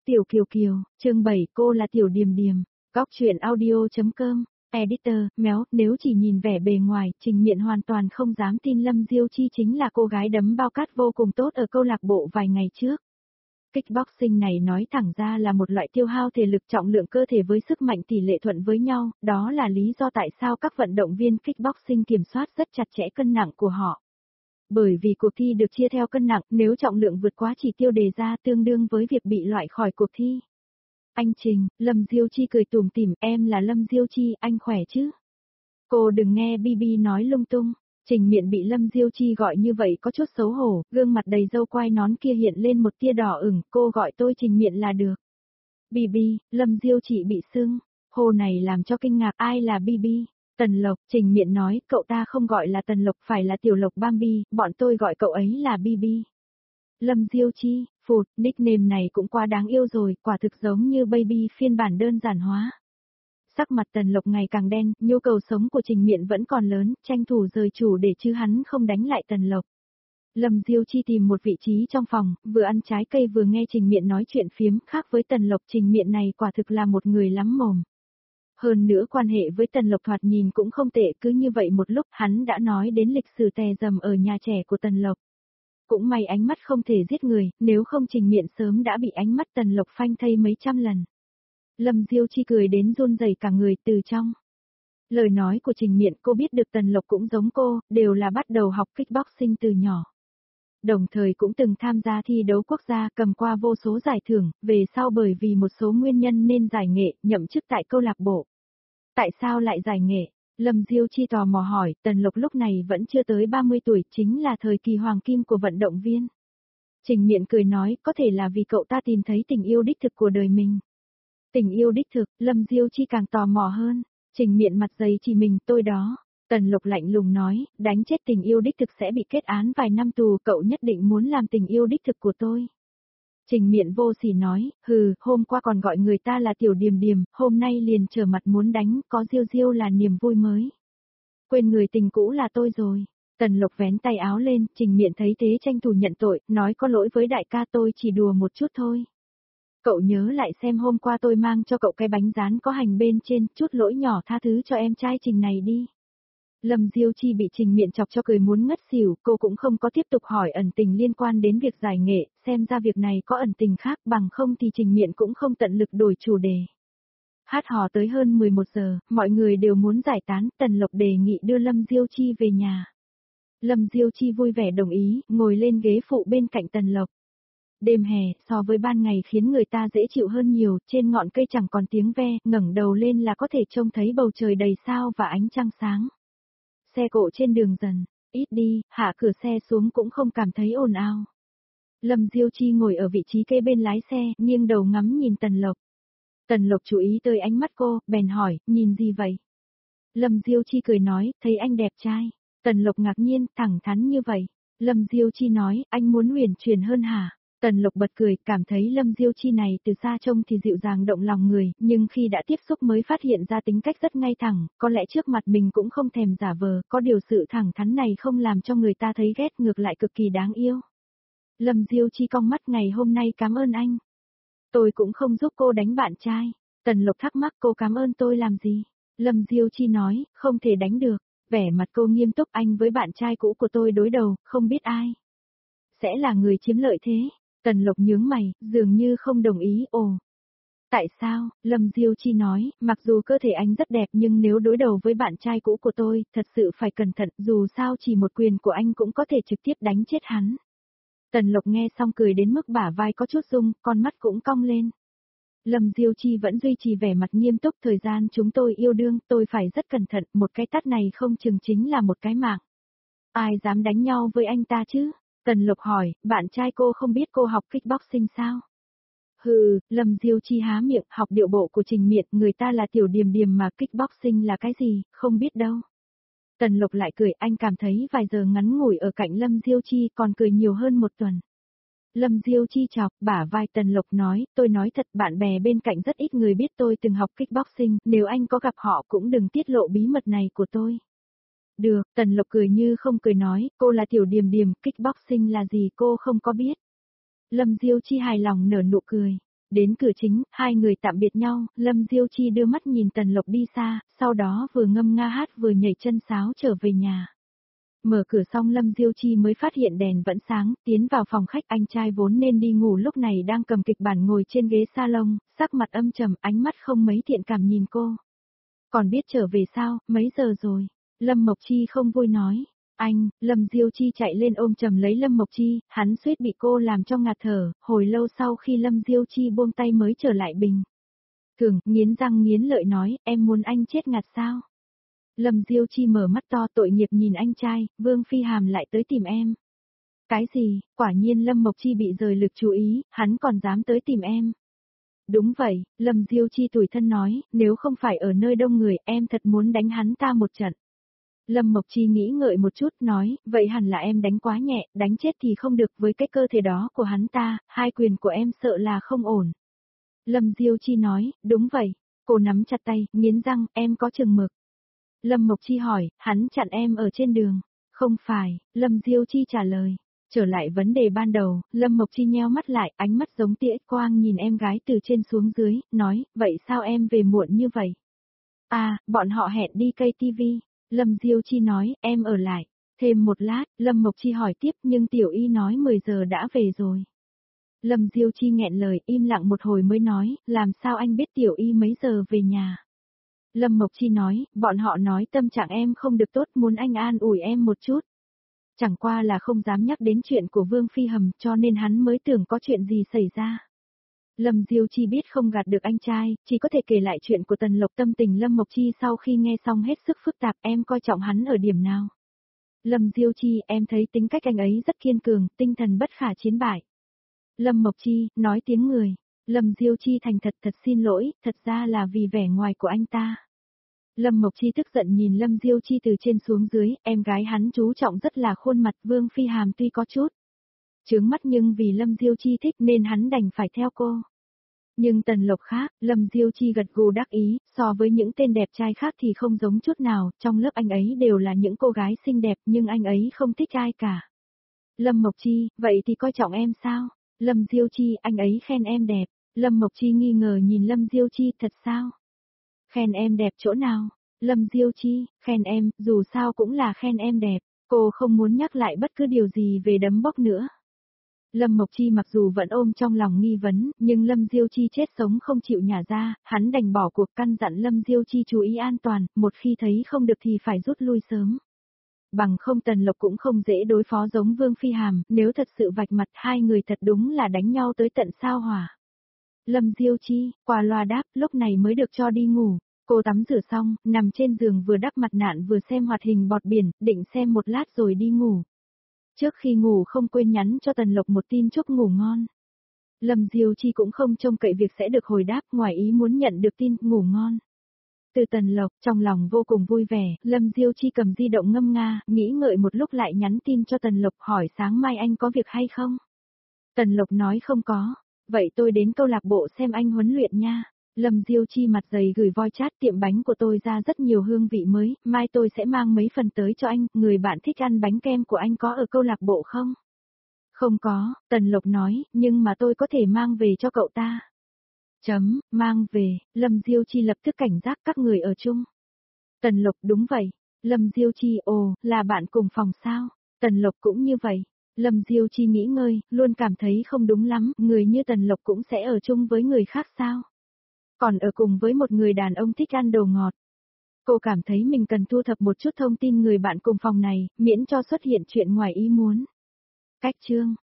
Tiểu Kiều Kiều, chương 7 cô là Tiểu Điềm Điềm, góc truyện audio.com, editor, méo, nếu chỉ nhìn vẻ bề ngoài, Trình Miện hoàn toàn không dám tin Lâm Diêu Chi chính là cô gái đấm bao cát vô cùng tốt ở câu lạc bộ vài ngày trước. Kickboxing này nói thẳng ra là một loại tiêu hao thể lực trọng lượng cơ thể với sức mạnh tỷ lệ thuận với nhau, đó là lý do tại sao các vận động viên kickboxing kiểm soát rất chặt chẽ cân nặng của họ. Bởi vì cuộc thi được chia theo cân nặng, nếu trọng lượng vượt quá chỉ tiêu đề ra tương đương với việc bị loại khỏi cuộc thi. Anh Trình, Lâm Diêu Chi cười tủm tỉm, em là Lâm Diêu Chi, anh khỏe chứ? Cô đừng nghe Bibi nói lung tung. Trình Miện bị Lâm Diêu Chi gọi như vậy có chút xấu hổ, gương mặt đầy râu quai nón kia hiện lên một tia đỏ ửng, cô gọi tôi Trình Miện là được. Bibi, Lâm Diêu Chi bị sưng, hồ này làm cho kinh ngạc, ai là Bibi? Tần Lộc, Trình Miện nói, cậu ta không gọi là Tần Lộc phải là Tiểu Lộc Bambi, bọn tôi gọi cậu ấy là Bibi. Lâm Diêu Chi, phụt, nickname này cũng quá đáng yêu rồi, quả thực giống như Baby phiên bản đơn giản hóa. Sắc mặt Tần Lộc ngày càng đen, nhu cầu sống của Trình Miện vẫn còn lớn, tranh thủ rời chủ để chứ hắn không đánh lại Tần Lộc. Lâm Diêu Chi tìm một vị trí trong phòng, vừa ăn trái cây vừa nghe Trình Miện nói chuyện phiếm, khác với Tần Lộc Trình Miện này quả thực là một người lắm mồm. Hơn nữa quan hệ với Tần Lộc thoạt nhìn cũng không tệ, cứ như vậy một lúc hắn đã nói đến lịch sử tè dầm ở nhà trẻ của Tần Lộc. Cũng may ánh mắt không thể giết người, nếu không Trình Miện sớm đã bị ánh mắt Tần Lộc phanh thây mấy trăm lần. Lâm Diêu Chi cười đến run rẩy cả người từ trong. Lời nói của Trình Miện cô biết được Tần Lộc cũng giống cô, đều là bắt đầu học kickboxing từ nhỏ. Đồng thời cũng từng tham gia thi đấu quốc gia cầm qua vô số giải thưởng, về sau bởi vì một số nguyên nhân nên giải nghệ, nhậm chức tại câu lạc bộ. Tại sao lại giải nghệ? Lâm Diêu Chi tò mò hỏi, Tần Lộc lúc này vẫn chưa tới 30 tuổi, chính là thời kỳ hoàng kim của vận động viên. Trình Miện cười nói, có thể là vì cậu ta tìm thấy tình yêu đích thực của đời mình. Tình yêu đích thực, Lâm Diêu Chi càng tò mò hơn. Trình Miện mặt dày chỉ mình, tôi đó. Tần Lộc lạnh lùng nói, đánh chết tình yêu đích thực sẽ bị kết án vài năm tù, cậu nhất định muốn làm tình yêu đích thực của tôi. Trình Miện vô sỉ nói, hừ, hôm qua còn gọi người ta là Tiểu Điềm Điềm, hôm nay liền trở mặt muốn đánh, có Diêu Diêu là niềm vui mới. Quên người tình cũ là tôi rồi. Tần Lộc vén tay áo lên, Trình Miện thấy thế tranh thủ nhận tội, nói có lỗi với đại ca, tôi chỉ đùa một chút thôi. Cậu nhớ lại xem hôm qua tôi mang cho cậu cái bánh rán có hành bên trên, chút lỗi nhỏ tha thứ cho em trai Trình này đi. Lâm Diêu Chi bị Trình Miện chọc cho cười muốn ngất xỉu, cô cũng không có tiếp tục hỏi ẩn tình liên quan đến việc giải nghệ, xem ra việc này có ẩn tình khác, bằng không thì Trình Miện cũng không tận lực đổi chủ đề. Hát hò tới hơn 11 giờ, mọi người đều muốn giải tán, Tần Lộc đề nghị đưa Lâm Diêu Chi về nhà. Lâm Diêu Chi vui vẻ đồng ý, ngồi lên ghế phụ bên cạnh Tần Lộc. Đêm hè, so với ban ngày khiến người ta dễ chịu hơn nhiều, trên ngọn cây chẳng còn tiếng ve, ngẩng đầu lên là có thể trông thấy bầu trời đầy sao và ánh trăng sáng. Xe cộ trên đường dần, ít đi, hạ cửa xe xuống cũng không cảm thấy ồn ào. Lâm Diêu Chi ngồi ở vị trí kế bên lái xe, nghiêng đầu ngắm nhìn Tần Lộc. Tần Lộc chú ý tới ánh mắt cô, bèn hỏi, nhìn gì vậy? Lâm Diêu Chi cười nói, thấy anh đẹp trai. Tần Lộc ngạc nhiên, thẳng thắn như vậy. Lâm Diêu Chi nói, anh muốn huyền truyền hơn hả? Tần Lộc bật cười, cảm thấy Lâm Diêu Chi này từ xa trông thì dịu dàng động lòng người, nhưng khi đã tiếp xúc mới phát hiện ra tính cách rất ngay thẳng, có lẽ trước mặt mình cũng không thèm giả vờ, có điều sự thẳng thắn này không làm cho người ta thấy ghét, ngược lại cực kỳ đáng yêu. Lâm Diêu Chi cong mắt, ngày hôm nay cảm ơn anh. Tôi cũng không giúp cô đánh bạn trai. Tần Lộc thắc mắc, cô cảm ơn tôi làm gì? Lâm Diêu Chi nói, không thể đánh được. Vẻ mặt cô nghiêm túc, anh với bạn trai cũ của tôi đối đầu, không biết ai sẽ là người chiếm lợi thế. Tần Lộc nhướng mày, dường như không đồng ý, ồ. Tại sao? Lâm Diêu Chi nói, mặc dù cơ thể anh rất đẹp nhưng nếu đối đầu với bạn trai cũ của tôi, thật sự phải cẩn thận, dù sao chỉ một quyền của anh cũng có thể trực tiếp đánh chết hắn. Tần Lộc nghe xong cười đến mức bả vai có chút rung, con mắt cũng cong lên. Lâm Diêu Chi vẫn duy trì vẻ mặt nghiêm túc, thời gian chúng tôi yêu đương, tôi phải rất cẩn thận, một cái tát này không chừng chính là một cái mạng. Ai dám đánh nhau với anh ta chứ? Tần Lộc hỏi, bạn trai cô không biết cô học kickboxing sao? Hừ, Lâm Diêu Chi há miệng, học điệu bộ của Trình Miện, người ta là Tiểu Điềm Điềm mà kickboxing là cái gì, không biết đâu. Tần Lộc lại cười, anh cảm thấy vài giờ ngắn ngủi ở cạnh Lâm Diêu Chi còn cười nhiều hơn một tuần. Lâm Diêu Chi chọc, bả vai Tần Lộc nói, tôi nói thật, bạn bè bên cạnh rất ít người biết tôi từng học kickboxing, nếu anh có gặp họ cũng đừng tiết lộ bí mật này của tôi. Được, Tần Lộc cười như không cười nói, cô là Tiểu Điềm Điềm, kickboxing là gì cô không có biết. Lâm Diêu Chi hài lòng nở nụ cười. Đến cửa chính, hai người tạm biệt nhau, Lâm Diêu Chi đưa mắt nhìn Tần Lộc đi xa, sau đó vừa ngâm nga hát vừa nhảy chân sáo trở về nhà. Mở cửa xong Lâm Diêu Chi mới phát hiện đèn vẫn sáng, tiến vào phòng khách, anh trai vốn nên đi ngủ lúc này đang cầm kịch bản ngồi trên ghế salon, sắc mặt âm trầm, ánh mắt không mấy thiện cảm nhìn cô. Còn biết trở về sao, mấy giờ rồi? Lâm Mộc Chi không vui nói. Anh, Lâm Diêu Chi chạy lên ôm chầm lấy Lâm Mộc Chi, hắn suýt bị cô làm cho ngạt thở, hồi lâu sau khi Lâm Diêu Chi buông tay mới trở lại bình. Thường, nghiến răng nghiến lợi nói, em muốn anh chết ngạt sao? Lâm Diêu Chi mở mắt to tội nghiệp nhìn anh trai, Vương Phi Hàm lại tới tìm em. Cái gì, quả nhiên Lâm Mộc Chi bị rời lực chú ý, hắn còn dám tới tìm em. Đúng vậy, Lâm Diêu Chi tủi thân nói, nếu không phải ở nơi đông người em thật muốn đánh hắn ta một trận. Lâm Mộc Chi nghĩ ngợi một chút nói, vậy hẳn là em đánh quá nhẹ, đánh chết thì không được với cái cơ thể đó của hắn ta, hai quyền của em sợ là không ổn. Lâm Diêu Chi nói, đúng vậy, cô nắm chặt tay, nghiến răng, em có chừng mực. Lâm Mộc Chi hỏi, hắn chặn em ở trên đường. Không phải, Lâm Diêu Chi trả lời. Trở lại vấn đề ban đầu, Lâm Mộc Chi nheo mắt lại, ánh mắt giống tia quang nhìn em gái từ trên xuống dưới, nói, vậy sao em về muộn như vậy? À, bọn họ hẹn đi cây tivi. Lâm Diêu Chi nói, em ở lại. Thêm một lát, Lâm Mộc Chi hỏi tiếp nhưng Tiểu Y nói 10 giờ đã về rồi. Lâm Diêu Chi nghẹn lời, im lặng một hồi mới nói, làm sao anh biết Tiểu Y mấy giờ về nhà? Lâm Mộc Chi nói, bọn họ nói tâm trạng em không được tốt muốn anh an ủi em một chút. Chẳng qua là không dám nhắc đến chuyện của Vương Phi Hầm cho nên hắn mới tưởng có chuyện gì xảy ra. Lâm Diêu Chi biết không gạt được anh trai, chỉ có thể kể lại chuyện của Tần Lộc tâm tình Lâm Mộc Chi sau khi nghe xong hết sức phức tạp em coi trọng hắn ở điểm nào. Lâm Diêu Chi em thấy tính cách anh ấy rất kiên cường, tinh thần bất khả chiến bại. Lâm Mộc Chi, nói tiếng người. Lâm Diêu Chi thành thật xin lỗi, thật ra là vì vẻ ngoài của anh ta. Lâm Mộc Chi tức giận nhìn Lâm Diêu Chi từ trên xuống dưới, em gái hắn chú trọng rất là khuôn mặt Vương Phi Hàm tuy có chút chướng mắt nhưng vì Lâm Diêu Chi thích nên hắn đành phải theo cô. Nhưng Tần Lộc khác, Lâm Diêu Chi gật gù đắc ý, so với những tên đẹp trai khác thì không giống chút nào, trong lớp anh ấy đều là những cô gái xinh đẹp nhưng anh ấy không thích ai cả. Lâm Mộc Chi, vậy thì coi trọng em sao? Lâm Diêu Chi, anh ấy khen em đẹp. Lâm Mộc Chi nghi ngờ nhìn Lâm Diêu Chi, thật sao? Khen em đẹp chỗ nào? Lâm Diêu Chi, khen em, dù sao cũng là khen em đẹp, cô không muốn nhắc lại bất cứ điều gì về đấm bốc nữa. Lâm Mộc Chi mặc dù vẫn ôm trong lòng nghi vấn, nhưng Lâm Diêu Chi chết sống không chịu nhả ra, hắn đành bỏ cuộc căn dặn Lâm Diêu Chi chú ý an toàn, một khi thấy không được thì phải rút lui sớm. Bằng không Tần Lộc cũng không dễ đối phó giống Vương Phi Hàm, nếu thật sự vạch mặt hai người thật đúng là đánh nhau tới tận sao hỏa. Lâm Diêu Chi, qua loa đáp, lúc này mới được cho đi ngủ. Cô tắm rửa xong, nằm trên giường vừa đắp mặt nạ vừa xem hoạt hình bọt biển, định xem một lát rồi đi ngủ. Trước khi ngủ không quên nhắn cho Tần Lộc một tin chúc ngủ ngon. Lâm Diêu Chi cũng không trông cậy việc sẽ được hồi đáp, ngoài ý muốn nhận được tin ngủ ngon. Từ Tần Lộc, trong lòng vô cùng vui vẻ, Lâm Diêu Chi cầm di động ngâm nga, nghĩ ngợi một lúc lại nhắn tin cho Tần Lộc hỏi sáng mai anh có việc hay không? Tần Lộc nói không có, vậy tôi đến câu lạc bộ xem anh huấn luyện nha. Lâm Diêu Chi mặt dày gửi voi chat tiệm bánh của tôi ra rất nhiều hương vị mới, mai tôi sẽ mang mấy phần tới cho anh, người bạn thích ăn bánh kem của anh có ở câu lạc bộ không? Không có, Tần Lộc nói, nhưng mà tôi có thể mang về cho cậu ta. Mang về, Lâm Diêu Chi lập tức cảnh giác các người ở chung. Tần Lộc đúng vậy. Lâm Diêu Chi ồ, là bạn cùng phòng sao? Tần Lộc cũng như vậy. Lâm Diêu Chi nghĩ ngơi, luôn cảm thấy không đúng lắm, người như Tần Lộc cũng sẽ ở chung với người khác sao? Còn ở cùng với một người đàn ông thích ăn đồ ngọt. Cô cảm thấy mình cần thu thập một chút thông tin người bạn cùng phòng này, miễn cho xuất hiện chuyện ngoài ý muốn. Cách chương